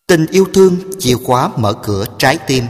Tình yêu thương, chìa khóa mở cửa trái tim.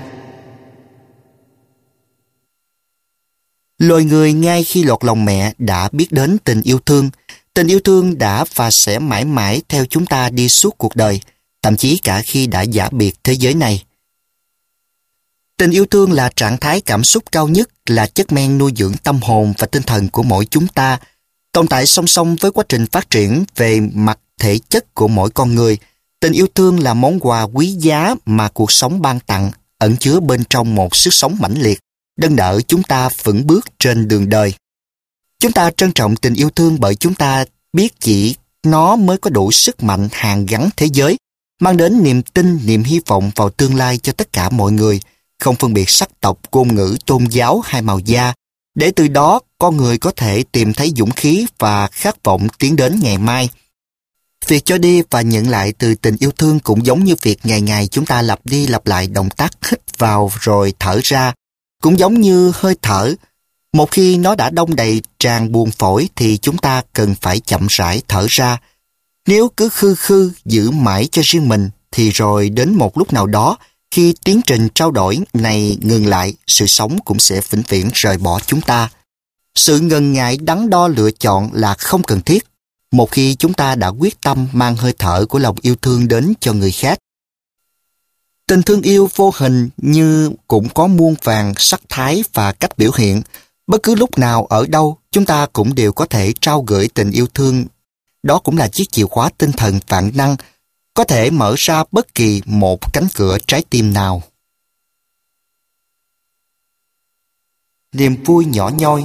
Loài người ngay khi lọt lòng mẹ đã biết đến tình yêu thương. Tình yêu thương đã và sẽ mãi mãi theo chúng ta đi suốt cuộc đời, thậm chí cả khi đã giã biệt thế giới này. Tình yêu thương là trạng thái cảm xúc cao nhất, là chất men nuôi dưỡng tâm hồn và tinh thần của mỗi chúng ta, tồn tại song song với quá trình phát triển về mặt thể chất của mỗi con người. Tình yêu thương là món quà quý giá mà cuộc sống ban tặng, ẩn chứa bên trong một sức sống mãnh liệt, nâng đỡ chúng ta vững bước trên đường đời. Chúng ta trân trọng tình yêu thương bởi chúng ta biết chỉ nó mới có đủ sức mạnh hàn gắn thế giới, mang đến niềm tin, niềm hy vọng vào tương lai cho tất cả mọi người, không phân biệt sắc tộc, ngôn ngữ, tôn giáo hay màu da, để từ đó con người có thể tìm thấy dũng khí và khát vọng tiến đến ngày mai. Việc cho đi và nhận lại từ tình yêu thương cũng giống như việc ngày ngày chúng ta lặp đi lặp lại động tác hít vào rồi thở ra, cũng giống như hơi thở. Một khi nó đã đông đầy tràn buồng phổi thì chúng ta cần phải chậm rãi thở ra. Nếu cứ khư khư giữ mãi cho riêng mình thì rồi đến một lúc nào đó, khi tiến trình trao đổi này ngừng lại, sự sống cũng sẽ vĩnh viễn rời bỏ chúng ta. Sự ngần ngại đắn đo lựa chọn là không cần thiết một khi chúng ta đã quyết tâm mang hơi thở của lòng yêu thương đến cho người khác. Tình thương yêu vô hình như cũng có muôn vàn sắc thái và cách biểu hiện. Bất cứ lúc nào ở đâu, chúng ta cũng đều có thể trao gửi tình yêu thương. Đó cũng là chiếc chìa khóa tinh thần vạn năng, có thể mở ra bất kỳ một cánh cửa trái tim nào. Niềm vui nhỏ nhoi.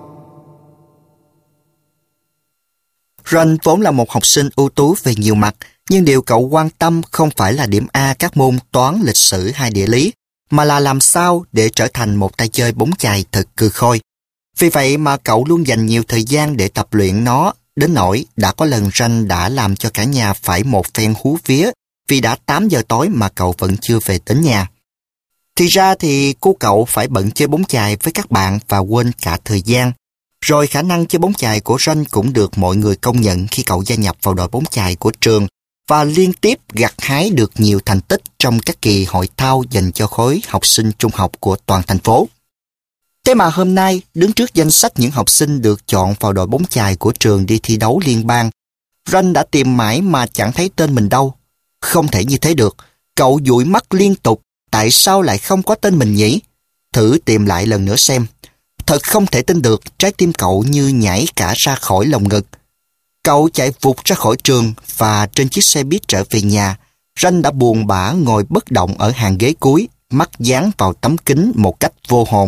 Ron vốn là một học sinh ưu tú về nhiều mặt, nhưng điều cậu quan tâm không phải là điểm A các môn toán, lịch sử hay địa lý, mà là làm sao để trở thành một tay chơi bóng chày thật cừ khôi. Vì vậy mà cậu luôn dành nhiều thời gian để tập luyện nó, đến nỗi đã có lần Ron đã làm cho cả nhà phải một phen hú vía vì đã 8 giờ tối mà cậu vẫn chưa về đến nhà. Thì ra thì cô cậu phải bận chơi bóng chày với các bạn và quên cả thời gian. Rồi khả năng chơi bóng chày của Ron cũng được mọi người công nhận khi cậu gia nhập vào đội bóng chày của trường và liên tiếp gặt hái được nhiều thành tích trong các kỳ hội thao dành cho khối học sinh trung học của toàn thành phố. Thế mà hôm nay, đứng trước danh sách những học sinh được chọn vào đội bóng chày của trường đi thi đấu liên bang, Ron đã tìm mãi mà chẳng thấy tên mình đâu. Không thể như thế được, cậu dụi mắt liên tục, tại sao lại không có tên mình nhỉ? Thử tìm lại lần nữa xem. Thật không thể tin được, trái tim cậu như nhảy cả ra khỏi lồng ngực. Cậu chạy vụt ra khỏi trường và trên chiếc xe buýt trở về nhà, Ron đã buồn bã ngồi bất động ở hàng ghế cuối, mắt dán vào tấm kính một cách vô hồn.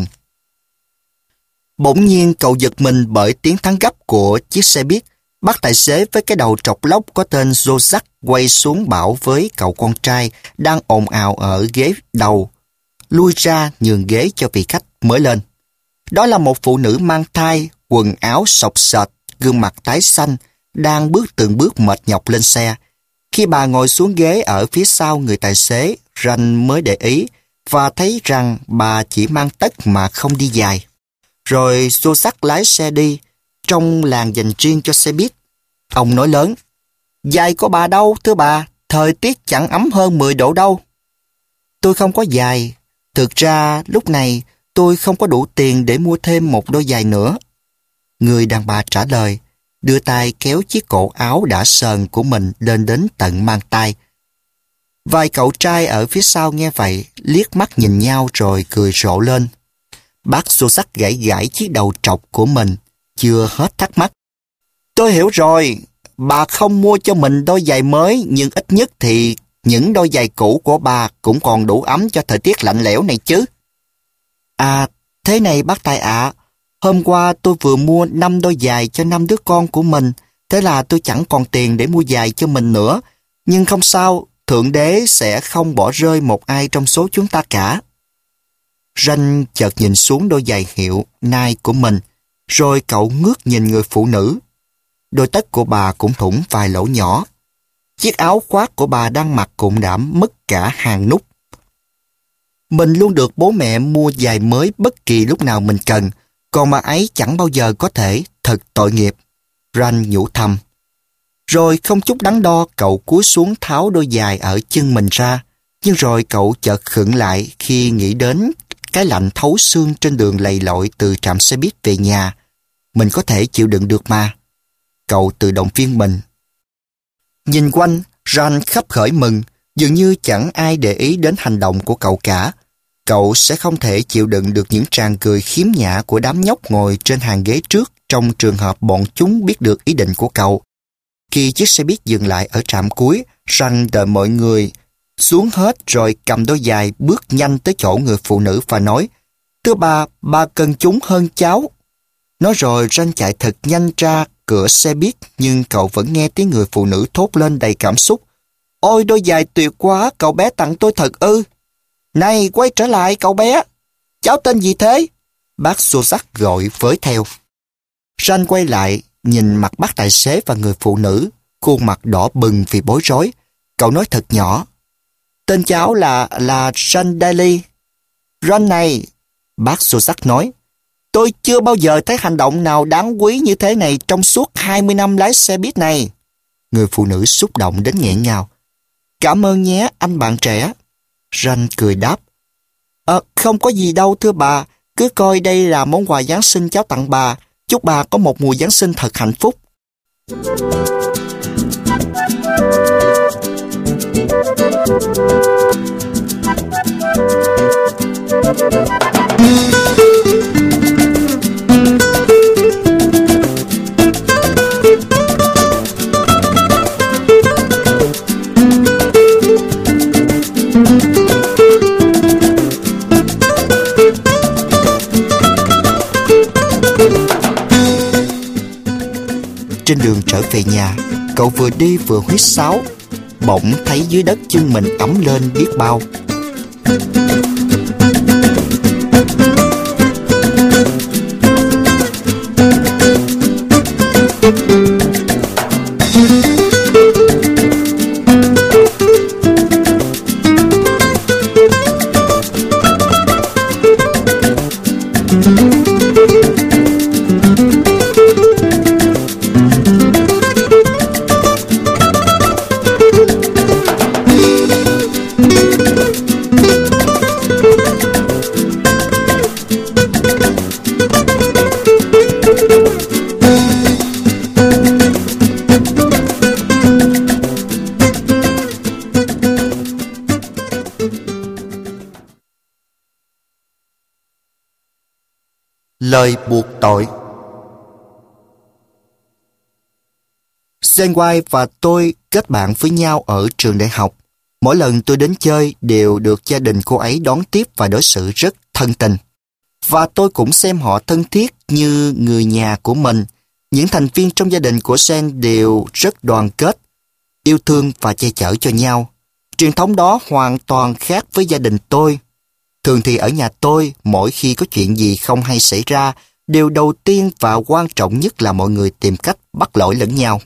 Bỗng nhiên cậu giật mình bởi tiếng thắng gấp của chiếc xe buýt. Bác tài xế với cái đầu trọc lóc có tên Joseph quay xuống bảo với cậu con trai đang ồn ào ở ghế đầu lui ra nhường ghế cho vị khách mới lên. Đó là một phụ nữ mang thai, quần áo xộc xệch, gương mặt tái xanh, đang bước từng bước mệt nhọc lên xe. Khi bà ngồi xuống ghế ở phía sau người tài xế, Ron mới để ý và thấy rằng bà chỉ mang tất mà không đi dài. Rồi Joseph lái xe đi, trong làn dành riêng cho xe buýt. Ông nói lớn, giày của bà đâu thưa bà, thời tiết chẳng ấm hơn 10 độ đâu. Tôi không có giày, thực ra lúc này tôi không có đủ tiền để mua thêm một đôi giày nữa. Người đàn bà trả lời, đưa tay kéo chiếc cổ áo đã sờn của mình lên đến tận mang tay. Vài cậu trai ở phía sau nghe vậy, liếc mắt nhìn nhau rồi cười rộ lên. Bác Joseph gãi gãi chiếc đầu trọc của mình, chưa hết thắc mắc. Tôi hiểu rồi, bà không mua cho mình đôi giày mới, nhưng ít nhất thì những đôi giày cũ của bà cũng còn đủ ấm cho thời tiết lạnh lẽo này chứ. À, thế này bác Tài ạ, hôm qua tôi vừa mua 5 đôi giày cho 5 đứa con của mình, thế là tôi chẳng còn tiền để mua giày cho mình nữa. Nhưng không sao, Thượng Đế sẽ không bỏ rơi một ai trong số chúng ta cả. Ron chợt nhìn xuống đôi giày hiệu Nike của mình, rồi cậu ngước nhìn người phụ nữ. Đôi tất của bà cũng thủng vài lỗ nhỏ. Chiếc áo khoác của bà đang mặc cũng đã mất cả hàng nút. Mình luôn được bố mẹ mua giày mới bất kỳ lúc nào mình cần, còn bà ấy chẳng bao giờ có thể, thật tội nghiệp. Ron nhủ thầm. Rồi không chút đắn đo, cậu cúi xuống tháo đôi giày ở chân mình ra. Nhưng rồi cậu chợt khựng lại khi nghĩ đến cái lạnh thấu xương trên đường lầy lội từ trạm xe buýt về nhà. Mình có thể chịu đựng được mà. Cậu tự động viên mình. Nhìn quanh, Ran khấp khởi mừng, dường như chẳng ai để ý đến hành động của cậu cả. Cậu sẽ không thể chịu đựng được những tràng cười khiếm nhã của đám nhóc ngồi trên hàng ghế trước trong trường hợp bọn chúng biết được ý định của cậu. Khi chiếc xe buýt dừng lại ở trạm cuối, Ran đợi mọi người xuống hết rồi cầm đôi giày bước nhanh tới chỗ người phụ nữ và nói: "Thưa bà cần chúng hơn cháu." Nói rồi Ran chạy thật nhanh ra cửa xe buýt, nhưng cậu vẫn nghe tiếng người phụ nữ thốt lên đầy cảm xúc: "Ôi, đôi giày tuyệt quá, cậu bé tặng tôi thật ư? Này, quay trở lại cậu bé. Cháu tên gì thế?" Bác Suzak gọi với theo. Ran quay lại, nhìn mặt bác tài xế và người phụ nữ, khuôn mặt đỏ bừng vì bối rối. Cậu nói thật nhỏ: "Tên cháu là Ran Daly." "Ran này," bác Suzak nói, "tôi chưa bao giờ thấy hành động nào đáng quý như thế này trong suốt 20 năm lái xe buýt này." Người phụ nữ xúc động đến nghẹn ngào. "Cảm ơn nhé, anh bạn trẻ." Ran cười đáp: "Không có gì đâu thưa bà, cứ coi đây là món quà Giáng sinh cháu tặng bà. Chúc bà có một mùa Giáng sinh thật hạnh phúc." Trên đường trở về nhà, cậu vừa đi vừa huýt sáo. Bỗng thấy dưới đất chân mình ấm lên biết bao. Lời buộc tội. Zenwai và tôi kết bạn với nhau ở trường đại học. Mỗi lần tôi đến chơi đều được gia đình cô ấy đón tiếp và đối xử rất thân tình. Và tôi cũng xem họ thân thiết như người nhà của mình. Những thành viên trong gia đình của Zen đều rất đoàn kết, yêu thương và che chở cho nhau. Truyền thống đó hoàn toàn khác với gia đình tôi. Thường thì ở nhà tôi, mỗi khi có chuyện gì không hay xảy ra, điều đầu tiên và quan trọng nhất là mọi người tìm cách bắt lỗi lẫn nhau.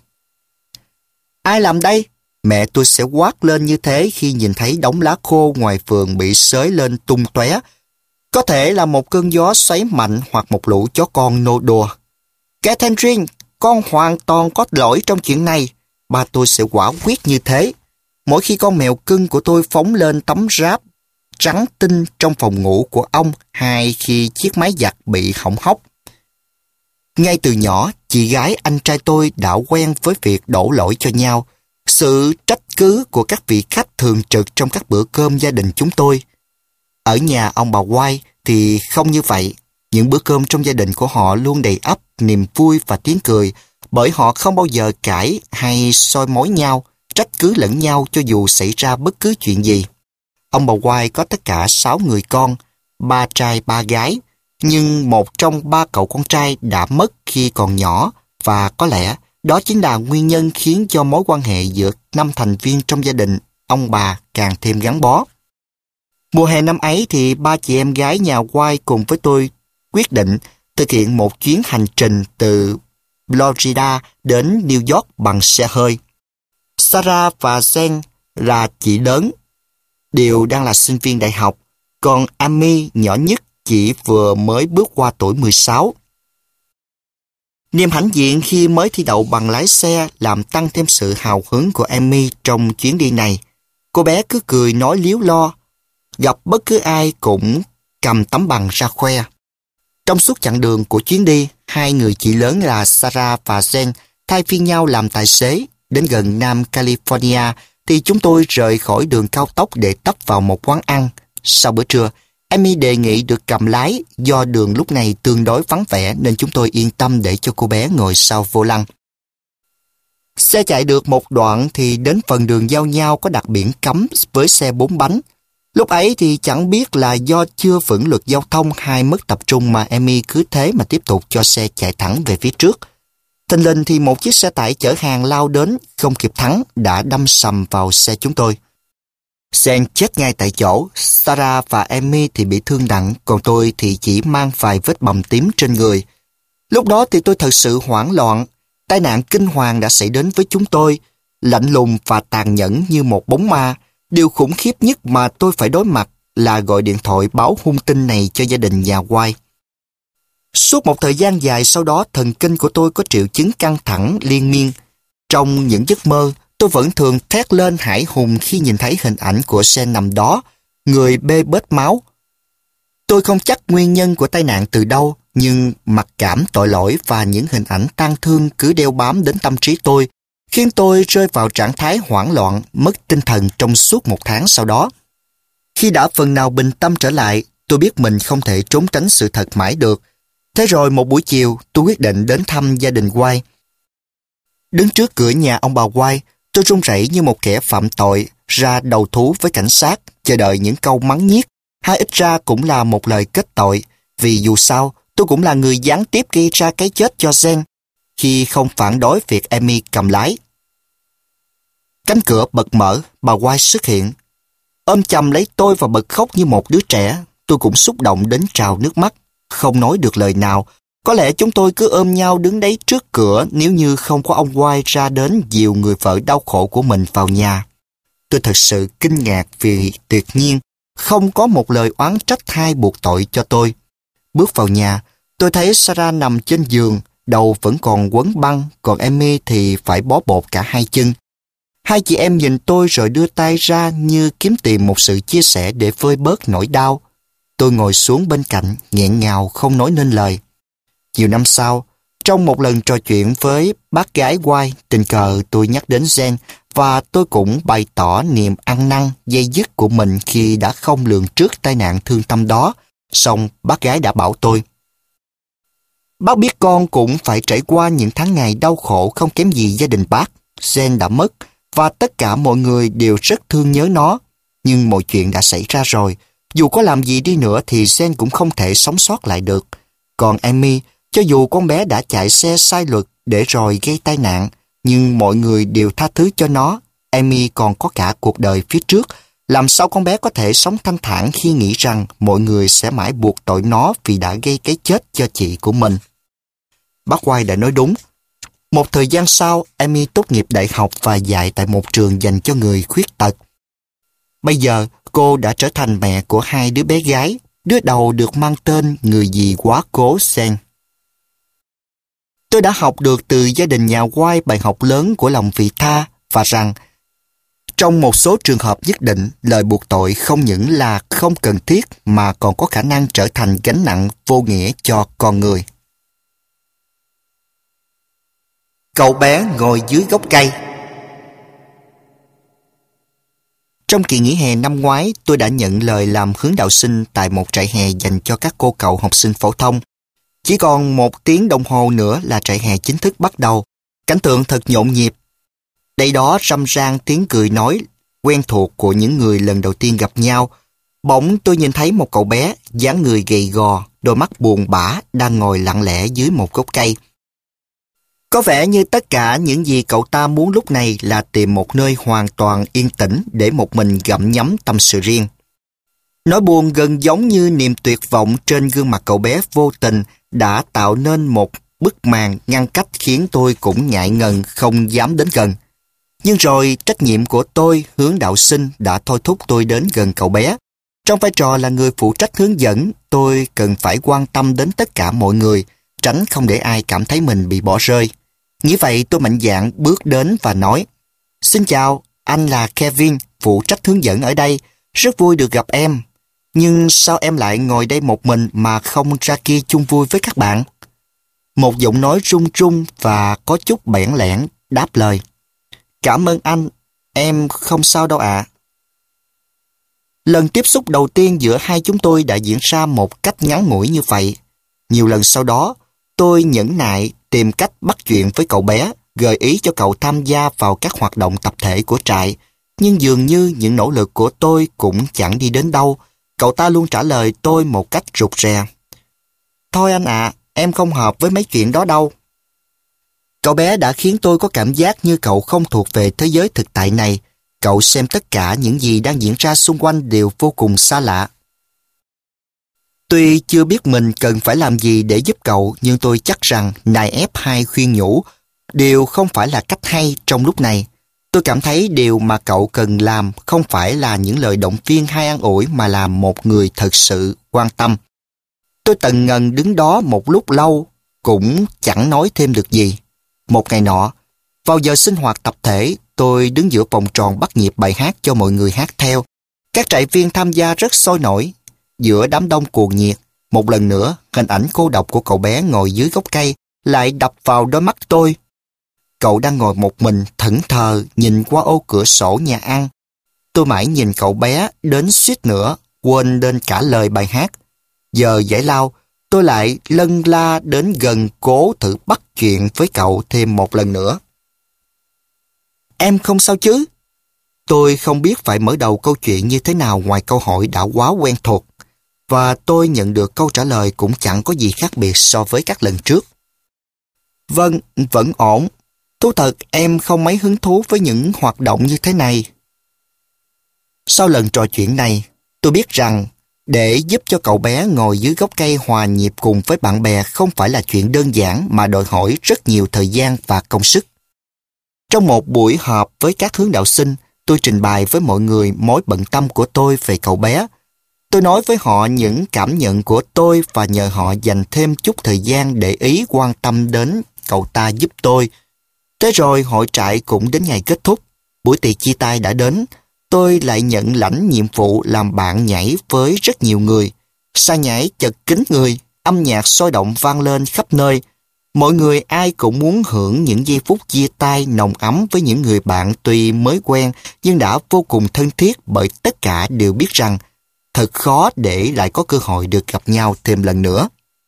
"Ai làm đây?" Mẹ tôi sẽ quát lên như thế khi nhìn thấy đống lá khô ngoài vườn bị xới lên tung tóe. Có thể là một cơn gió xoáy mạnh hoặc một lũ chó con nô đùa. "Catherine, con hoàn toàn có lỗi trong chuyện này." Ba tôi sẽ quả quyết như thế. Mỗi khi con mèo cưng của tôi phóng lên tấm ráp trắng tinh trong phòng ngủ của ông, hay khi chiếc máy giặt bị hỏng hóc. Ngay từ nhỏ, chị gái anh trai tôi đã quen với việc đổ lỗi cho nhau. Sự trách cứ của các vị khách thường trực trong các bữa cơm gia đình chúng tôi. Ở nhà ông bà White thì không như vậy. Những bữa cơm trong gia đình của họ luôn đầy ắp niềm vui và tiếng cười, bởi họ không bao giờ cãi hay soi mói nhau, trách cứ lẫn nhau cho dù xảy ra bất cứ chuyện gì. Ông bà White có tất cả 6 người con, 3 trai 3 gái, nhưng một trong 3 cậu con trai đã mất khi còn nhỏ, và có lẽ đó chính là nguyên nhân khiến cho mối quan hệ giữa 5 thành viên trong gia đình ông bà càng thêm gắn bó. Mùa hè năm ấy thì 3 chị em gái nhà White cùng với tôi quyết định thực hiện một chuyến hành trình từ Florida đến New York bằng xe hơi. Sarah và Jen là chị lớn, đều đang là sinh viên đại học, còn Amy nhỏ nhất chỉ vừa mới bước qua tuổi 16. Niềm hãnh diện khi mới thi đậu bằng lái xe làm tăng thêm sự hào hứng của Amy trong chuyến đi này. Cô bé cứ cười nói líu lo, gặp bất cứ ai cũng cầm tấm bằng ra khoe. Trong suốt chặng đường của chuyến đi, hai người chị lớn là Sarah và Jen thay phiên nhau làm tài xế. Đến gần Nam California thì chúng tôi rời khỏi đường cao tốc để tấp vào một quán ăn. Sau bữa trưa, Amy đề nghị được cầm lái, do đường lúc này tương đối vắng vẻ nên chúng tôi yên tâm để cho cô bé ngồi sau vô lăng. Xe chạy được một đoạn thì đến phần đường giao nhau có đặt biển cấm với xe 4 bánh. Lúc ấy thì chẳng biết là do chưa vững luật giao thông hay mất tập trung mà Amy cứ thế mà tiếp tục cho xe chạy thẳng về phía trước. Thình lình thì một chiếc xe tải chở hàng lao đến, không kịp thắng đã đâm sầm vào xe chúng tôi. Sen chết ngay tại chỗ, Sarah và Amy thì bị thương nặng, còn tôi thì chỉ mang vài vết bầm tím trên người. Lúc đó thì tôi thật sự hoảng loạn. Tai nạn kinh hoàng đã xảy đến với chúng tôi, lạnh lùng và tàn nhẫn như một bóng ma. Điều khủng khiếp nhất mà tôi phải đối mặt là gọi điện thoại báo hung tin này cho gia đình nhà White. Suốt một thời gian dài sau đó, thần kinh của tôi có triệu chứng căng thẳng liên miên. Trong những giấc mơ, tôi vẫn thường thét lên hãi hùng khi nhìn thấy hình ảnh của Sen nằm đó, người bê bết máu. Tôi không chắc nguyên nhân của tai nạn từ đâu, nhưng mặc cảm tội lỗi và những hình ảnh tang thương cứ đeo bám đến tâm trí tôi, khiến tôi rơi vào trạng thái hoảng loạn, mất tinh thần trong suốt một tháng sau đó. Khi đã phần nào bình tâm trở lại, tôi biết mình không thể trốn tránh sự thật mãi được. Thế rồi một buổi chiều, tôi quyết định đến thăm gia đình White. Đứng trước cửa nhà ông bà White, tôi run rẩy như một kẻ phạm tội, ra đầu thú với cảnh sát, chờ đợi những câu mắng nhiếc, hay ít ra cũng là một lời kết tội, vì dù sao, tôi cũng là người gián tiếp gây ra cái chết cho Jen, khi không phản đối việc Amy cầm lái. Cánh cửa bật mở, bà White xuất hiện. Ôm chầm lấy tôi và bật khóc như một đứa trẻ. Tôi cũng xúc động đến trào nước mắt, không nói được lời nào. Có lẽ chúng tôi cứ ôm nhau đứng đấy trước cửa nếu như không có ông White ra đến dìu người vợ đau khổ của mình vào nhà. Tôi thật sự kinh ngạc vì tuyệt nhiên không có một lời oán trách hay buộc tội cho tôi. Bước vào nhà, tôi thấy Sarah nằm trên giường, đầu vẫn còn quấn băng, còn Amy thì phải bó bột cả hai chân. Hai chị em nhìn tôi rồi đưa tay ra như kiếm tìm một sự chia sẻ để vơi bớt nỗi đau. Tôi ngồi xuống bên cạnh, nghẹn ngào không nói nên lời. Nhiều năm sau, trong một lần trò chuyện với bác gái White, tình cờ tôi nhắc đến Jen và tôi cũng bày tỏ niềm ăn năn, dây dứt của mình khi đã không lường trước tai nạn thương tâm đó. Song bác gái đã bảo tôi: bác biết con cũng phải trải qua những tháng ngày đau khổ không kém gì gia đình bác. Jen đã mất và tất cả mọi người đều rất thương nhớ nó. Nhưng mọi chuyện đã xảy ra rồi. Dù có làm gì đi nữa thì Jen cũng không thể sống sót lại được. Còn Amy, cho dù con bé đã chạy xe sai luật để rồi gây tai nạn, nhưng mọi người đều tha thứ cho nó. Amy còn có cả cuộc đời phía trước. Làm sao con bé có thể sống thanh thản khi nghĩ rằng mọi người sẽ mãi buộc tội nó vì đã gây cái chết cho chị của mình? Bác White đã nói đúng. Một thời gian sau, Amy tốt nghiệp đại học và dạy tại một trường dành cho người khuyết tật. Bây giờ, cô đã trở thành mẹ của hai đứa bé gái, đứa đầu được mang tên người dì quá cố Sen. Tôi đã học được từ gia đình nhà White bài học lớn của lòng vị tha và rằng trong một số trường hợp nhất định, lời buộc tội không những là không cần thiết mà còn có khả năng trở thành gánh nặng vô nghĩa cho con người. Cậu bé ngồi dưới gốc cây. Trong kỳ nghỉ hè năm ngoái, tôi đã nhận lời làm hướng đạo sinh tại một trại hè dành cho các cô cậu học sinh phổ thông. Chỉ còn 1 tiếng đồng hồ nữa là trại hè chính thức bắt đầu. Cảnh tượng thật nhộn nhịp. Đây đó râm ran tiếng cười nói quen thuộc của những người lần đầu tiên gặp nhau. Bỗng tôi nhìn thấy một cậu bé, dáng người gầy gò, đôi mắt buồn bã, đang ngồi lặng lẽ dưới một gốc cây. Có vẻ như tất cả những gì cậu ta muốn lúc này là tìm một nơi hoàn toàn yên tĩnh để một mình gặm nhấm tâm sự riêng. Nỗi buồn gần giống như niềm tuyệt vọng trên gương mặt cậu bé vô tình đã tạo nên một bức màn ngăn cách khiến tôi cũng ngại ngần không dám đến gần. Nhưng rồi trách nhiệm của tôi, hướng đạo sinh, đã thôi thúc tôi đến gần cậu bé. Trong vai trò là người phụ trách hướng dẫn, tôi cần phải quan tâm đến tất cả mọi người, tránh không để ai cảm thấy mình bị bỏ rơi. Nghĩ vậy tôi mạnh dạn bước đến và nói: "Xin chào, anh là Kevin, phụ trách hướng dẫn ở đây. Rất vui được gặp em. Nhưng sao em lại ngồi đây một mình mà không ra kia chung vui với các bạn?" Một giọng nói run run và có chút bẽn lẽn đáp lời: "Cảm ơn anh, em không sao đâu ạ." Lần tiếp xúc đầu tiên giữa hai chúng tôi đã diễn ra một cách ngắn ngủi như vậy. Nhiều lần sau đó, tôi nhẫn nại tìm cách bắt chuyện với cậu bé, gợi ý cho cậu tham gia vào các hoạt động tập thể của trại. Nhưng dường như những nỗ lực của tôi cũng chẳng đi đến đâu. Cậu ta luôn trả lời tôi một cách rụt rè: "Thôi anh ạ, em không hợp với mấy chuyện đó đâu." Cậu bé đã khiến tôi có cảm giác như cậu không thuộc về thế giới thực tại này. Cậu xem tất cả những gì đang diễn ra xung quanh đều vô cùng xa lạ. Tuy chưa biết mình cần phải làm gì để giúp cậu, nhưng tôi chắc rằng nài ép hay khuyên nhủ đều không phải là cách hay trong lúc này. Tôi cảm thấy điều mà cậu cần làm không phải là những lời động viên hay an ủi, mà là một người thật sự quan tâm. Tôi tần ngần đứng đó một lúc lâu, cũng chẳng nói thêm được gì. Một ngày nọ, vào giờ sinh hoạt tập thể, tôi đứng giữa vòng tròn bắt nhịp bài hát cho mọi người hát theo. Các trại viên tham gia rất sôi nổi. Giữa đám đông cuồng nhiệt, một lần nữa, hình ảnh cô độc của cậu bé ngồi dưới gốc cây lại đập vào đôi mắt tôi. Cậu đang ngồi một mình, thẫn thờ, nhìn qua ô cửa sổ nhà ăn. Tôi mãi nhìn cậu bé đến suýt nữa, quên đến cả lời bài hát. Giờ giải lao, tôi lại lân la đến gần cố thử bắt chuyện với cậu thêm một lần nữa. "Em không sao chứ?" Tôi không biết phải mở đầu câu chuyện như thế nào ngoài câu hỏi đã quá quen thuộc. Và tôi nhận được câu trả lời cũng chẳng có gì khác biệt so với các lần trước. "Vâng, vẫn ổn. Thú thật em không mấy hứng thú với những hoạt động như thế này." Sau lần trò chuyện này, tôi biết rằng để giúp cho cậu bé ngồi dưới gốc cây hòa nhịp cùng với bạn bè không phải là chuyện đơn giản, mà đòi hỏi rất nhiều thời gian và công sức. Trong một buổi họp với các hướng đạo sinh, tôi trình bày với mọi người mối bận tâm của tôi về cậu bé. Tôi nói với họ những cảm nhận của tôi và nhờ họ dành thêm chút thời gian để ý quan tâm đến cậu ta giúp tôi. Thế rồi hội trại cũng đến ngày kết thúc. Buổi tiệc chia tay đã đến. Tôi lại nhận lãnh nhiệm vụ làm bạn nhảy với rất nhiều người. Sàn nhảy chật kín người, âm nhạc sôi động vang lên khắp nơi. Mọi người ai cũng muốn hưởng những giây phút chia tay nồng ấm với những người bạn tuy mới quen nhưng đã vô cùng thân thiết, bởi tất cả đều biết rằng thật khó để lại có cơ hội được gặp nhau thêm lần nữa.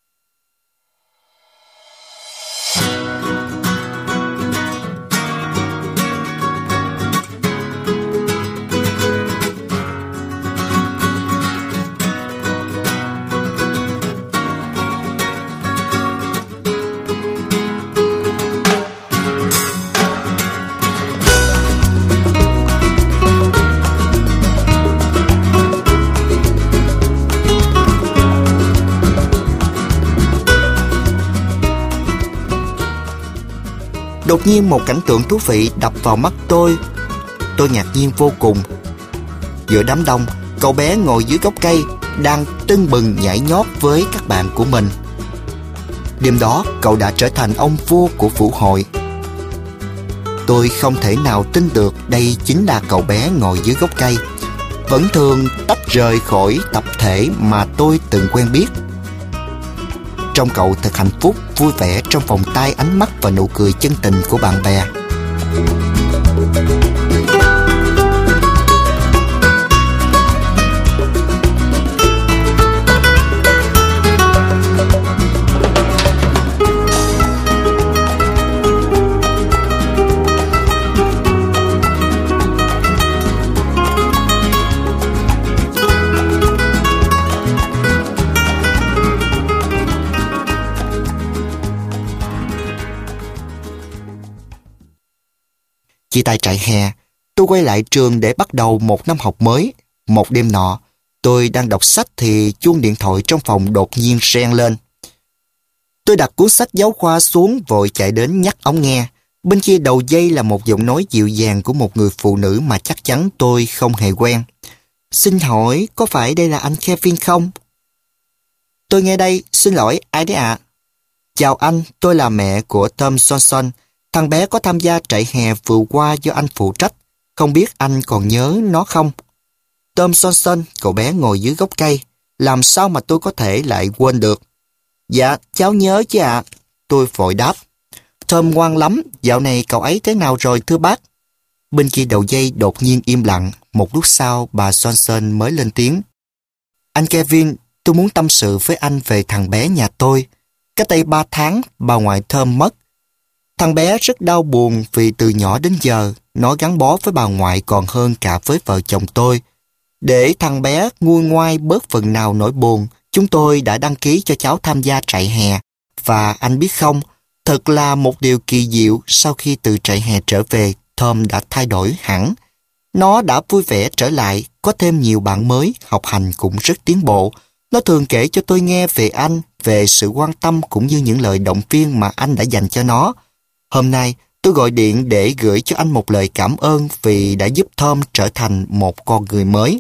Đột nhiên một cảnh tượng thú vị đập vào mắt tôi. Tôi ngạc nhiên vô cùng. Giữa đám đông, cậu bé ngồi dưới gốc cây đang tưng bừng nhảy nhót với các bạn của mình. Đêm đó, cậu đã trở thành ông vua của vũ hội. Tôi không thể nào tin được đây chính là cậu bé ngồi dưới gốc cây, vẫn thường tách rời khỏi tập thể mà tôi từng quen biết. Trông cậu thật hạnh phúc, vui vẻ trong vòng tay, ánh mắt và nụ cười chân tình của bạn bè. Chia tay trại hè, tôi quay lại trường để bắt đầu một năm học mới. Một đêm nọ, tôi đang đọc sách thì chuông điện thoại trong phòng đột nhiên reng lên. Tôi đặt cuốn sách giáo khoa xuống, vội chạy đến nhắc ống nghe. Bên kia đầu dây là một giọng nói dịu dàng của một người phụ nữ mà chắc chắn tôi không hề quen. "Xin hỏi, có phải đây là anh Kevin không?" "Tôi nghe đây, xin lỗi, ai đấy ạ?" Chào anh, tôi là mẹ của Tom Johnson. Thằng bé có tham gia trại hè vừa qua do anh phụ trách. Không biết anh còn nhớ nó không? Tom Johnson, cậu bé ngồi dưới gốc cây. Làm sao mà tôi có thể lại quên được? Dạ, cháu nhớ chứ ạ. Tôi vội đáp. Tom ngoan lắm, dạo này cậu ấy thế nào rồi thưa bác? Bên kia đầu dây đột nhiên im lặng. Một lúc sau, bà Johnson mới lên tiếng. Anh Kevin, tôi muốn tâm sự với anh về thằng bé nhà tôi. Cách đây 3 tháng, bà ngoại Tom mất. Thằng bé rất đau buồn vì từ nhỏ đến giờ, nó gắn bó với bà ngoại còn hơn cả với vợ chồng tôi. Để thằng bé nguôi ngoai bớt phần nào nỗi buồn, chúng tôi đã đăng ký cho cháu tham gia trại hè. Và anh biết không, thật là một điều kỳ diệu sau khi từ trại hè trở về, Tom đã thay đổi hẳn. Nó đã vui vẻ trở lại, có thêm nhiều bạn mới, học hành cũng rất tiến bộ. Nó thường kể cho tôi nghe về anh, về sự quan tâm cũng như những lời động viên mà anh đã dành cho nó. Hôm nay, tôi gọi điện để gửi cho anh một lời cảm ơn vì đã giúp Tom trở thành một con người mới.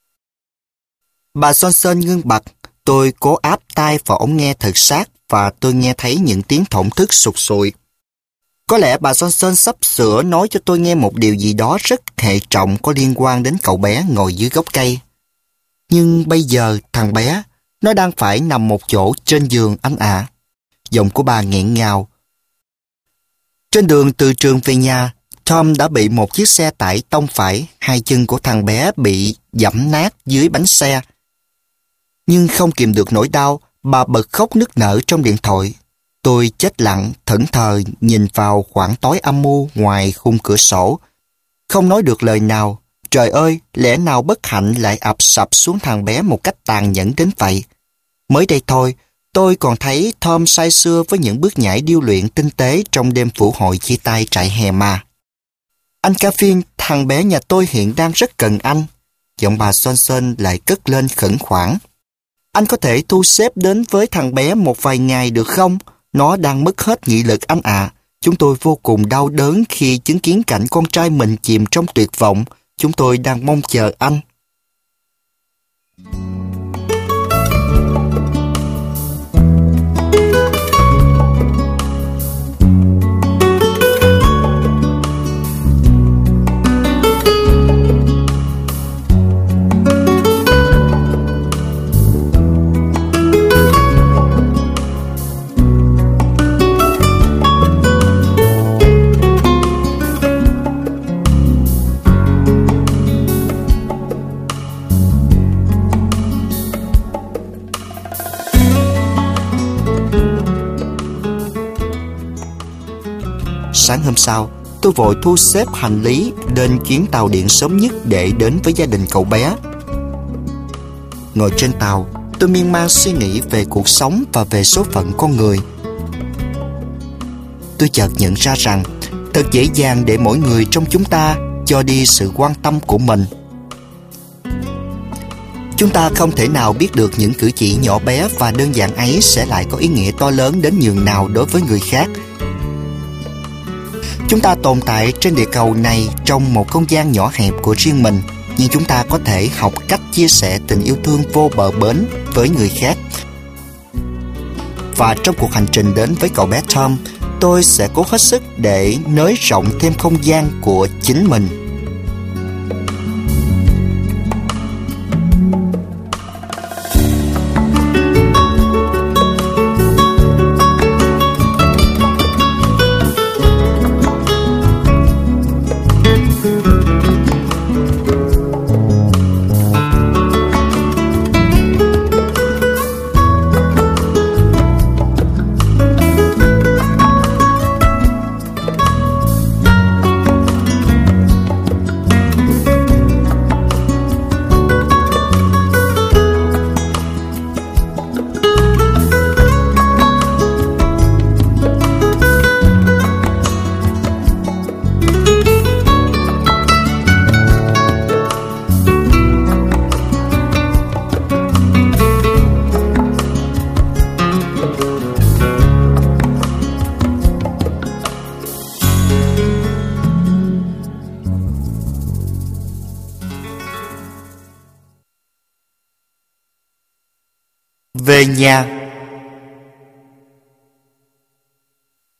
Bà Johnson ngưng bặt, tôi cố áp tai vào ống nghe thật sát và tôi nghe thấy những tiếng thổn thức sụt sùi. Có lẽ bà Johnson sắp sửa nói cho tôi nghe một điều gì đó rất hệ trọng có liên quan đến cậu bé ngồi dưới gốc cây. Nhưng bây giờ thằng bé, nó đang phải nằm một chỗ trên giường anh ạ. Giọng của bà nghẹn ngào. Trên đường từ trường về nhà, Tom đã bị một chiếc xe tải tông phải, hai chân của thằng bé bị giẫm nát dưới bánh xe. Nhưng không kìm được nỗi đau, bà bật khóc nức nở trong điện thoại. Tôi chết lặng, thẫn thờ nhìn vào khoảng tối âm u ngoài khung cửa sổ. Không nói được lời nào. Trời ơi, lẽ nào bất hạnh lại ập sập xuống thằng bé một cách tàn nhẫn đến vậy? Mới đây thôi, tôi còn thấy Tom say sưa với những bước nhảy điêu luyện tinh tế trong đêm phủ hội chia tay trại hè mà. Anh Kevin, thằng bé nhà tôi hiện đang rất cần anh. Giọng bà Johnson lại cất lên khẩn khoản. Anh có thể thu xếp đến với thằng bé một vài ngày được không? Nó đang mất hết nghị lực anh ạ. Chúng tôi vô cùng đau đớn khi chứng kiến cảnh con trai mình chìm trong tuyệt vọng. Chúng tôi đang mong chờ anh. Sáng hôm sau, tôi vội thu xếp hành lý lên chuyến tàu điện sớm nhất để đến với gia đình cậu bé. Ngồi trên tàu, tôi miên man suy nghĩ về cuộc sống và về số phận con người. Tôi chợt nhận ra rằng thật dễ dàng để mỗi người trong chúng ta cho đi sự quan tâm của mình. Chúng ta không thể nào biết được những cử chỉ nhỏ bé và đơn giản ấy sẽ lại có ý nghĩa to lớn đến nhường nào đối với người khác. Chúng ta tồn tại trên địa cầu này trong một không gian nhỏ hẹp của riêng mình, nhưng chúng ta có thể học cách chia sẻ tình yêu thương vô bờ bến với người khác. Và trong cuộc hành trình đến với cậu bé Tom, tôi sẽ cố hết sức để nới rộng thêm không gian của chính mình. Về nhà.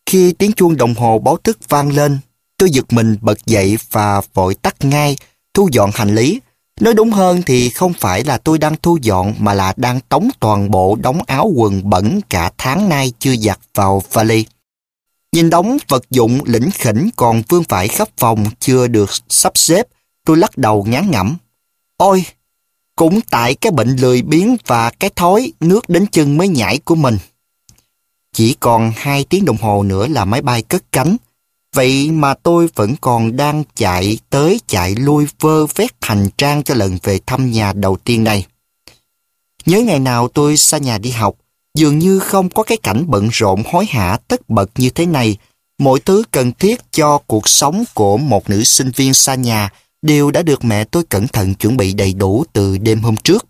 Khi tiếng chuông đồng hồ báo thức vang lên, tôi giật mình bật dậy và vội tắt ngay, thu dọn hành lý. Nói đúng hơn thì không phải là tôi đang thu dọn mà là đang tống toàn bộ đống áo quần bẩn cả tháng nay chưa giặt vào vali. Nhìn đống vật dụng lỉnh khỉnh còn vương vãi khắp phòng chưa được sắp xếp, tôi lắc đầu ngán ngẩm. Ôi, cũng tại cái bệnh lười biếng và cái thói nước đến chân mới nhảy của mình. Chỉ còn 2 tiếng đồng hồ nữa là máy bay cất cánh. Vậy mà tôi vẫn còn đang chạy tới chạy lui vơ vét hành trang cho lần về thăm nhà đầu tiên này. Nhớ ngày nào tôi xa nhà đi học, dường như không có cái cảnh bận rộn hối hả tất bật như thế này. Mọi thứ cần thiết cho cuộc sống của một nữ sinh viên xa nhà đều đã được mẹ tôi cẩn thận chuẩn bị đầy đủ từ đêm hôm trước.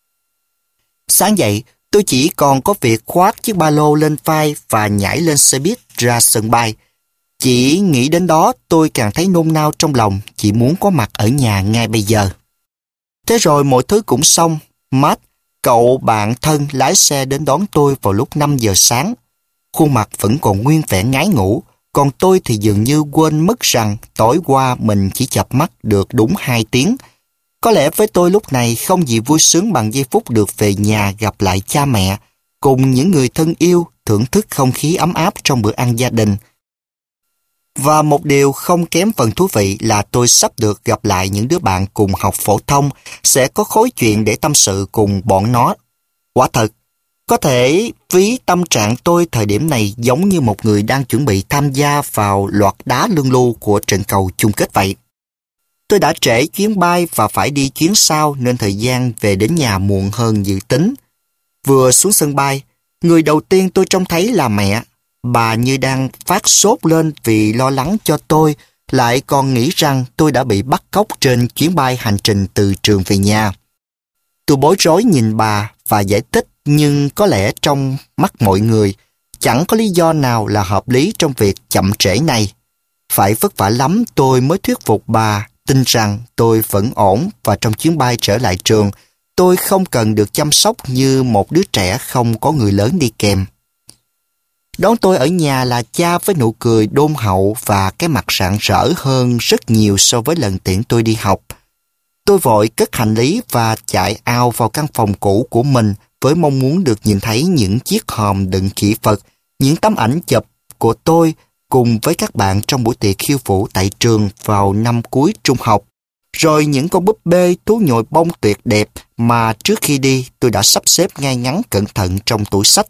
Sáng dậy, tôi chỉ còn có việc khoác chiếc ba lô lên vai và nhảy lên xe buýt ra sân bay. Chỉ nghĩ đến đó tôi càng thấy nôn nao trong lòng, chỉ muốn có mặt ở nhà ngay bây giờ. Thế rồi mọi thứ cũng xong. Matt, cậu bạn thân lái xe đến đón tôi vào lúc 5 giờ sáng. Khuôn mặt vẫn còn nguyên vẻ ngái ngủ, còn tôi thì dường như quên mất rằng tối qua mình chỉ chợp mắt được đúng 2 tiếng. Có lẽ với tôi lúc này không gì vui sướng bằng giây phút được về nhà gặp lại cha mẹ, cùng những người thân yêu, thưởng thức không khí ấm áp trong bữa ăn gia đình. Và một điều không kém phần thú vị là tôi sắp được gặp lại những đứa bạn cùng học phổ thông, sẽ có khối chuyện để tâm sự cùng bọn nó. Quả thật, có thể ví tâm trạng tôi thời điểm này giống như một người đang chuẩn bị tham gia vào loạt đá lưng lu của trận cầu chung kết vậy. Tôi đã trễ chuyến bay và phải đi chuyến sau nên thời gian về đến nhà muộn hơn dự tính. Vừa xuống sân bay, người đầu tiên tôi trông thấy là mẹ. Bà như đang phát sốt lên vì lo lắng cho tôi, lại còn nghĩ rằng tôi đã bị bắt cóc trên chuyến bay hành trình từ trường về nhà. Tôi bối rối nhìn bà và giải thích, nhưng có lẽ trong mắt mọi người, chẳng có lý do nào là hợp lý trong việc chậm trễ này. Phải vất vả lắm tôi mới thuyết phục bà tin rằng tôi vẫn ổn và trong chuyến bay trở lại trường, tôi không cần được chăm sóc như một đứa trẻ không có người lớn đi kèm. Đón tôi ở nhà là cha với nụ cười đôn hậu và cái mặt rạng rỡ hơn rất nhiều so với lần tiễn tôi đi học. Tôi vội cất hành lý và chạy ao vào căn phòng cũ của mình với mong muốn được nhìn thấy những chiếc hòm đựng kỷ vật, những tấm ảnh chụp của tôi cùng với các bạn trong buổi tiệc khiêu vũ tại trường vào năm cuối trung học, rồi những con búp bê thú nhồi bông tuyệt đẹp mà trước khi đi tôi đã sắp xếp ngay ngắn cẩn thận trong tủ sách.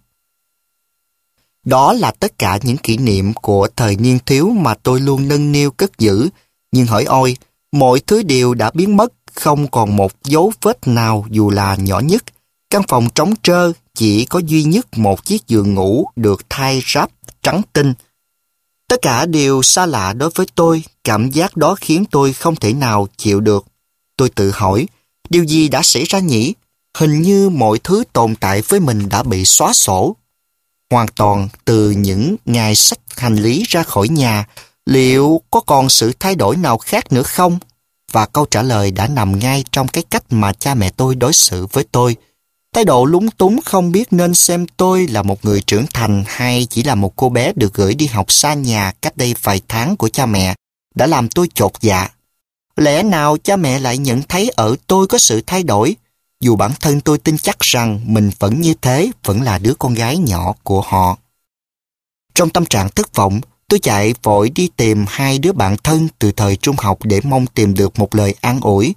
Đó là tất cả những kỷ niệm của thời niên thiếu mà tôi luôn nâng niu cất giữ, nhưng hỡi ôi, mọi thứ đều đã biến mất, không còn một dấu vết nào dù là nhỏ nhất. Căn phòng trống trơ, chỉ có duy nhất một chiếc giường ngủ được thay ráp trắng tinh. Tất cả đều xa lạ đối với tôi, cảm giác đó khiến tôi không thể nào chịu được. Tôi tự hỏi, điều gì đã xảy ra nhỉ? Hình như mọi thứ tồn tại với mình đã bị xóa sổ. Hoàn toàn từ những ngày xách hành lý ra khỏi nhà, liệu có còn sự thay đổi nào khác nữa không? Và câu trả lời đã nằm ngay trong cái cách mà cha mẹ tôi đối xử với tôi. Thái độ lúng túng không biết nên xem tôi là một người trưởng thành hay chỉ là một cô bé được gửi đi học xa nhà cách đây vài tháng của cha mẹ đã làm tôi chột dạ. Lẽ nào cha mẹ lại nhận thấy ở tôi có sự thay đổi, dù bản thân tôi tin chắc rằng mình vẫn như thế, vẫn là đứa con gái nhỏ của họ. Trong tâm trạng thất vọng, tôi chạy vội đi tìm 2 đứa bạn thân từ thời trung học để mong tìm được một lời an ủi.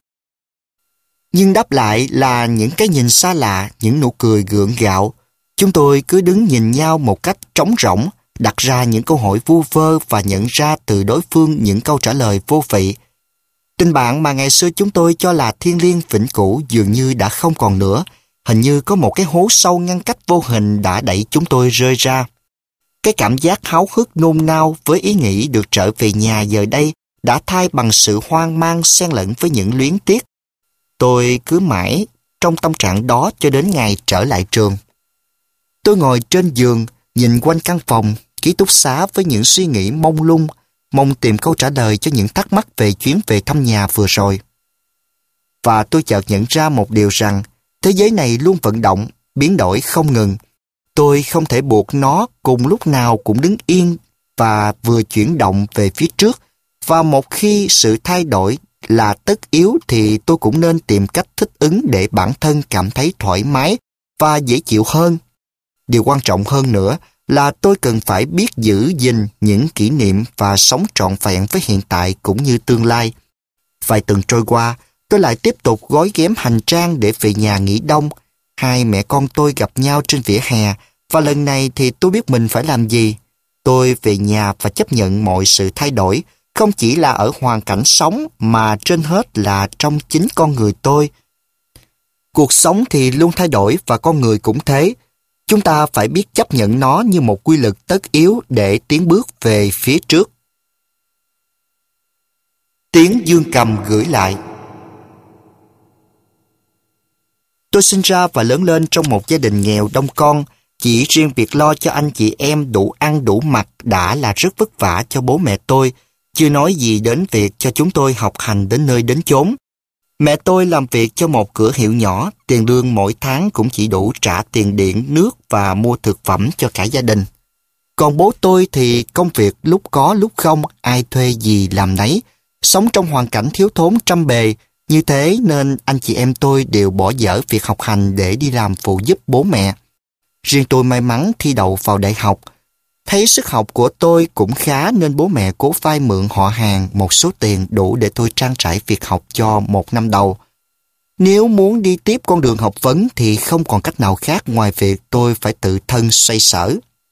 Nhưng đáp lại là những cái nhìn xa lạ, những nụ cười gượng gạo. Chúng tôi cứ đứng nhìn nhau một cách trống rỗng, đặt ra những câu hỏi vu vơ và nhận ra từ đối phương những câu trả lời vô vị. Tình bạn mà ngày xưa chúng tôi cho là thiêng liêng vĩnh cửu dường như đã không còn nữa. Hình như có một cái hố sâu ngăn cách vô hình đã đẩy chúng tôi rơi ra. Cái cảm giác háo hức nôn nao với ý nghĩ được trở về nhà giờ đây đã thay bằng sự hoang mang xen lẫn với những luyến tiếc. Tôi cứ mãi trong tâm trạng đó cho đến ngày trở lại trường. Tôi ngồi trên giường, nhìn quanh căn phòng, ký túc xá với những suy nghĩ mông lung, mong tìm câu trả lời cho những thắc mắc về chuyến về thăm nhà vừa rồi. Và tôi chợt nhận ra một điều rằng, thế giới này luôn vận động, biến đổi không ngừng. Tôi không thể buộc nó cùng lúc nào cũng đứng yên và vừa chuyển động về phía trước. Và một khi sự thay đổi là tất yếu thì tôi cũng nên tìm cách thích ứng để bản thân cảm thấy thoải mái và dễ chịu hơn. Điều quan trọng hơn nữa là tôi cần phải biết giữ gìn những kỷ niệm và sống trọn vẹn với hiện tại cũng như tương lai. Vài tuần trôi qua, tôi lại tiếp tục gói ghém hành trang để về nhà nghỉ đông. Hai mẹ con tôi gặp nhau trên vỉa hè, và lần này thì tôi biết mình phải làm gì. Tôi về nhà và chấp nhận mọi sự thay đổi, không chỉ là ở hoàn cảnh sống mà trên hết là trong chính con người tôi. Cuộc sống thì luôn thay đổi và con người cũng thế. Chúng ta phải biết chấp nhận nó như một quy luật tất yếu để tiến bước về phía trước. Tiếng dương cầm gửi lại. Tôi sinh ra và lớn lên trong một gia đình nghèo đông con. Chỉ riêng việc lo cho anh chị em đủ ăn đủ mặc đã là rất vất vả cho bố mẹ tôi, chưa nói gì đến việc cho chúng tôi học hành đến nơi đến chốn. Mẹ tôi làm việc cho một cửa hiệu nhỏ, tiền lương mỗi tháng cũng chỉ đủ trả tiền điện, nước và mua thực phẩm cho cả gia đình. Còn bố tôi thì công việc lúc có lúc không, ai thuê gì làm nấy, sống trong hoàn cảnh thiếu thốn trăm bề. Như thế nên anh chị em tôi đều bỏ dở việc học hành để đi làm phụ giúp bố mẹ. Riêng tôi may mắn thi đậu vào đại học. Thấy sức học của tôi cũng khá nên bố mẹ cố vay mượn họ hàng một số tiền đủ để tôi trang trải việc học cho một năm đầu. Nếu muốn đi tiếp con đường học vấn thì không còn cách nào khác ngoài việc tôi phải tự thân xoay sở.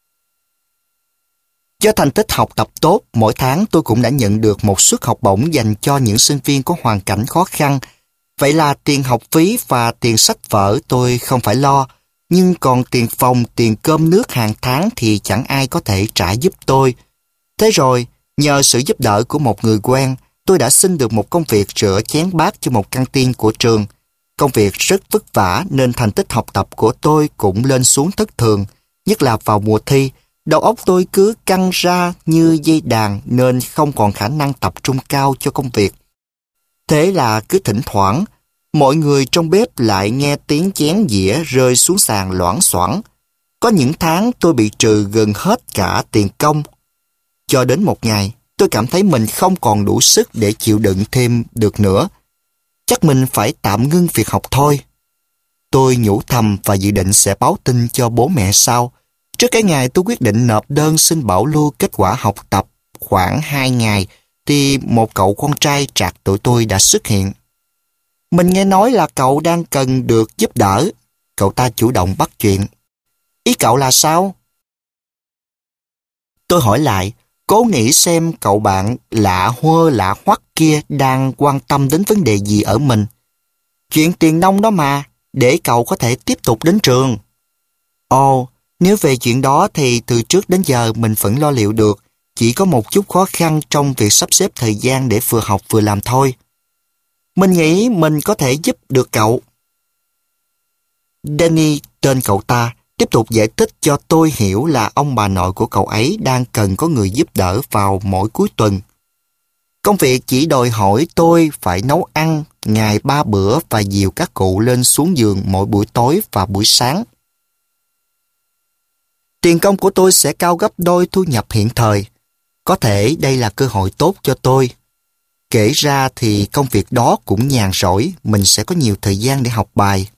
Do thành tích học tập tốt, mỗi tháng tôi cũng đã nhận được một suất học bổng dành cho những sinh viên có hoàn cảnh khó khăn. Vậy là tiền học phí và tiền sách vở tôi không phải lo, nhưng còn tiền phòng, tiền cơm nước hàng tháng thì chẳng ai có thể trả giúp tôi. Thế rồi, nhờ sự giúp đỡ của một người quen, tôi đã xin được một công việc rửa chén bát cho một căng tin của trường. Công việc rất vất vả nên thành tích học tập của tôi cũng lên xuống thất thường, nhất là vào mùa thi. Đầu óc tôi cứ căng ra như dây đàn nên không còn khả năng tập trung cao cho công việc. Thế là cứ thỉnh thoảng, mọi người trong bếp lại nghe tiếng chén dĩa rơi xuống sàn loảng xoảng. Có những tháng tôi bị trừ gần hết cả tiền công. Cho đến một ngày, tôi cảm thấy mình không còn đủ sức để chịu đựng thêm được nữa. Chắc mình phải tạm ngưng việc học thôi. Tôi nhủ thầm và dự định sẽ báo tin cho bố mẹ sau. Trước cái ngày tôi quyết định nộp đơn xin bảo lưu kết quả học tập khoảng 2 ngày, thì một cậu con trai trạc tuổi tôi đã xuất hiện. Mình nghe nói là cậu đang cần được giúp đỡ. Cậu ta chủ động bắt chuyện. Ý cậu là sao? Tôi hỏi lại, cố nghĩ xem cậu bạn lạ hơ lạ hoắc kia đang quan tâm đến vấn đề gì ở mình. Chuyện tiền nong đó mà, để cậu có thể tiếp tục đến trường. Ồ, nếu về chuyện đó thì từ trước đến giờ mình vẫn lo liệu được. Chỉ có một chút khó khăn trong việc sắp xếp thời gian để vừa học vừa làm thôi. Mình nghĩ mình có thể giúp được cậu. Danny, tên cậu ta, tiếp tục giải thích cho tôi hiểu là ông bà nội của cậu ấy đang cần có người giúp đỡ vào mỗi cuối tuần. Công việc chỉ đòi hỏi tôi phải nấu ăn ngày 3 bữa và dìu các cụ lên xuống giường mỗi buổi tối và buổi sáng. Tiền công của tôi sẽ cao gấp đôi thu nhập hiện thời. Có thể đây là cơ hội tốt cho tôi. Kể ra thì công việc đó cũng nhàn rỗi, mình sẽ có nhiều thời gian để học bài.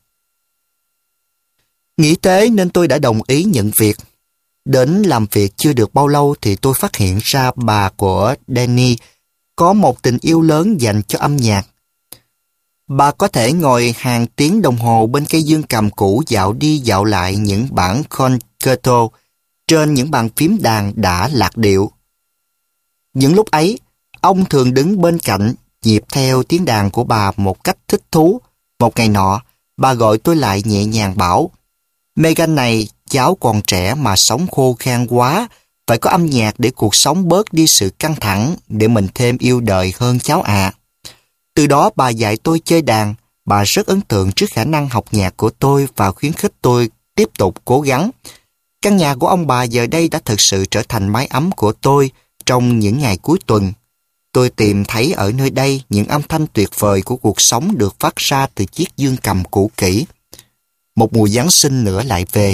Nghĩ thế nên tôi đã đồng ý nhận việc. Đến làm việc chưa được bao lâu thì tôi phát hiện ra bà của Danny có một tình yêu lớn dành cho âm nhạc. Bà có thể ngồi hàng tiếng đồng hồ bên cây dương cầm cũ dạo đi dạo lại những bản concerto trên những bàn phím đàn đã lạc điệu. Những lúc ấy, ông thường đứng bên cạnh nhịp theo tiếng đàn của bà một cách thích thú. Một ngày nọ, bà gọi tôi lại nhẹ nhàng bảo, Megan này, cháu còn trẻ mà sống khô khan quá, phải có âm nhạc để cuộc sống bớt đi sự căng thẳng, để mình thêm yêu đời hơn cháu ạ. Từ đó bà dạy tôi chơi đàn, bà rất ấn tượng trước khả năng học nhạc của tôi và khuyến khích tôi tiếp tục cố gắng. Căn nhà của ông bà giờ đây đã thực sự trở thành mái ấm của tôi trong những ngày cuối tuần. Tôi tìm thấy ở nơi đây những âm thanh tuyệt vời của cuộc sống được phát ra từ chiếc dương cầm cũ kỹ. Một mùa Giáng sinh nữa lại về.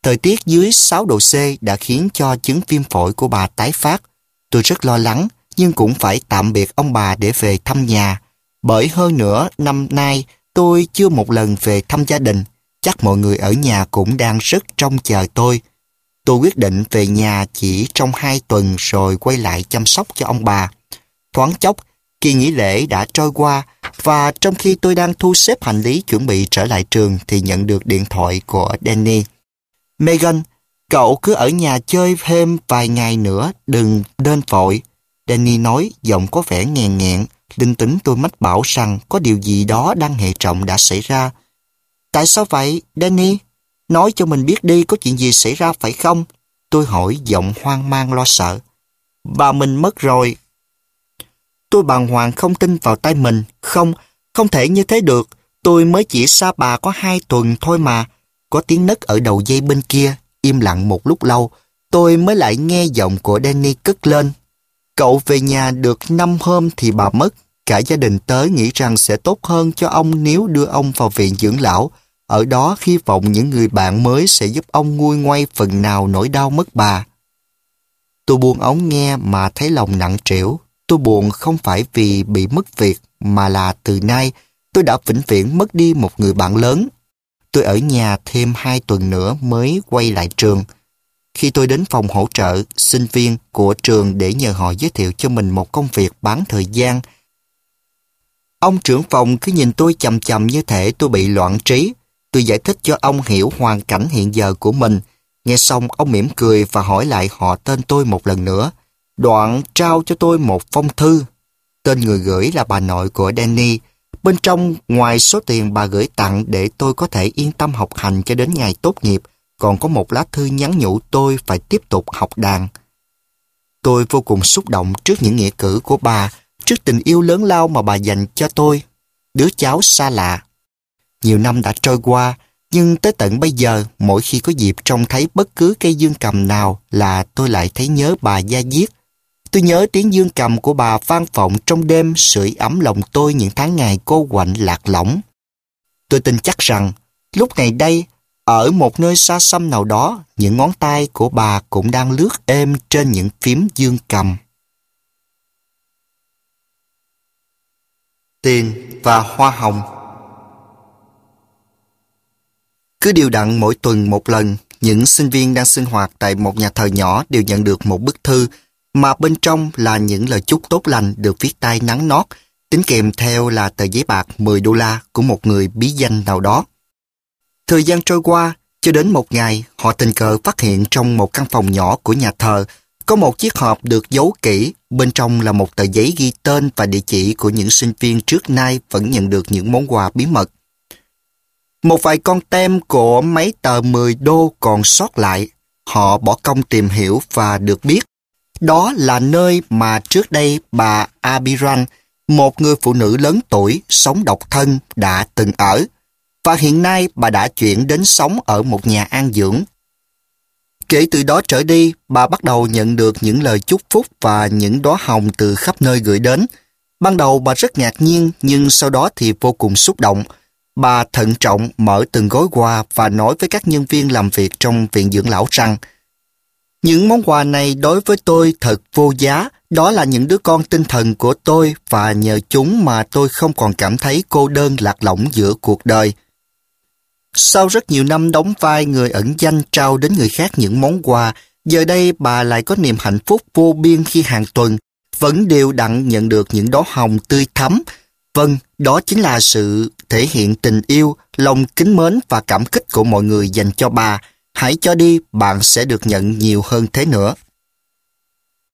Thời tiết dưới 6 độ C đã khiến cho chứng viêm phổi của bà tái phát. Tôi rất lo lắng, nhưng cũng phải tạm biệt ông bà để về thăm nhà. Bởi hơn nữa, năm nay tôi chưa một lần về thăm gia đình. Chắc mọi người ở nhà cũng đang rất trông chờ tôi. Tôi quyết định về nhà chỉ trong 2 tuần rồi quay lại chăm sóc cho ông bà. Thoáng chốc, kỳ nghỉ lễ đã trôi qua, và trong khi tôi đang thu xếp hành lý chuẩn bị trở lại trường thì nhận được điện thoại của Danny. Megan, cậu cứ ở nhà chơi thêm vài ngày nữa, đừng nên vội. Danny nói, giọng có vẻ nghèn nghẹn. Linh tính tôi mách bảo rằng có điều gì đó đang hệ trọng đã xảy ra. Tại sao vậy, Danny? Nói cho mình biết đi, có chuyện gì xảy ra phải không? Tôi hỏi giọng hoang mang lo sợ. Bà mình mất rồi. Tôi bàng hoàng không tin vào tay mình. Không thể như thế được. Tôi mới chỉ xa bà có 2 tuần thôi mà. Có tiếng nấc ở đầu dây bên kia. Im lặng một lúc lâu, tôi mới lại nghe giọng của Danny cất lên. Cậu về nhà được 5 hôm thì bà mất. Cả gia đình tớ nghĩ rằng sẽ tốt hơn cho ông nếu đưa ông vào viện dưỡng lão. Ở đó hy vọng những người bạn mới sẽ giúp ông nguôi ngoai phần nào nỗi đau mất bà. Tôi buông ống nghe mà thấy lòng nặng trĩu. Tôi buồn không phải vì bị mất việc, mà là từ nay tôi đã vĩnh viễn mất đi một người bạn lớn. Tôi ở nhà thêm 2 tuần nữa mới quay lại trường. Khi tôi đến phòng hỗ trợ sinh viên của trường để nhờ họ giới thiệu cho mình một công việc bán thời gian, ông trưởng phòng cứ nhìn tôi chằm chằm như thể tôi bị loạn trí. Tôi giải thích cho ông hiểu hoàn cảnh hiện giờ của mình. Nghe xong, ông mỉm cười và hỏi lại họ tên tôi một lần nữa. Đoạn trao cho tôi một phong thư. Tên người gửi là bà nội của Danny. Bên trong, ngoài số tiền bà gửi tặng để tôi có thể yên tâm học hành cho đến ngày tốt nghiệp, còn có một lá thư nhắn nhủ tôi phải tiếp tục học đàn. Tôi vô cùng xúc động trước những nghĩa cử của bà, trước tình yêu lớn lao mà bà dành cho tôi, đứa cháu xa lạ. Nhiều năm đã trôi qua, nhưng tới tận bây giờ, mỗi khi có dịp trông thấy bất cứ cây dương cầm nào là tôi lại thấy nhớ bà da diết. Tôi nhớ tiếng dương cầm của bà vang vọng trong đêm sưởi ấm lòng tôi những tháng ngày cô quạnh lạc lõng. Tôi tin chắc rằng, lúc này đây, ở một nơi xa xăm nào đó, những ngón tay của bà cũng đang lướt êm trên những phím dương cầm. Tiền và hoa hồng. Cứ đều đặn mỗi tuần một lần, những sinh viên đang sinh hoạt tại một nhà thờ nhỏ đều nhận được một bức thư mà bên trong là những lời chúc tốt lành được viết tay nắn nót, tính kèm theo là tờ giấy bạc $10 của một người bí danh nào đó. Thời gian trôi qua, cho đến một ngày, họ tình cờ phát hiện trong một căn phòng nhỏ của nhà thờ có một chiếc hộp được giấu kỹ, bên trong là một tờ giấy ghi tên và địa chỉ của những sinh viên trước nay vẫn nhận được những món quà bí mật. Một vài con tem của mấy tờ 10 đô còn sót lại. Họ bỏ công tìm hiểu và được biết đó là nơi mà trước đây bà Abiran, một người phụ nữ lớn tuổi, sống độc thân, đã từng ở. Và hiện nay bà đã chuyển đến sống ở một nhà an dưỡng. Kể từ đó trở đi, bà bắt đầu nhận được những lời chúc phúc và những đóa hồng từ khắp nơi gửi đến. Ban đầu bà rất ngạc nhiên, nhưng sau đó thì vô cùng xúc động. Bà thận trọng mở từng gói quà và nói với các nhân viên làm việc trong viện dưỡng lão rằng những món quà này đối với tôi thật vô giá, đó là những đứa con tinh thần của tôi và nhờ chúng mà tôi không còn cảm thấy cô đơn lạc lõng giữa cuộc đời. Sau rất nhiều năm đóng vai người ẩn danh trao đến người khác những món quà, giờ đây bà lại có niềm hạnh phúc vô biên khi hàng tuần vẫn đều đặn nhận được những đóa hồng tươi thắm. Vâng, đó chính là sự thể hiện tình yêu, lòng kính mến và cảm kích của mọi người dành cho bà. Hãy cho đi, bạn sẽ được nhận nhiều hơn thế nữa.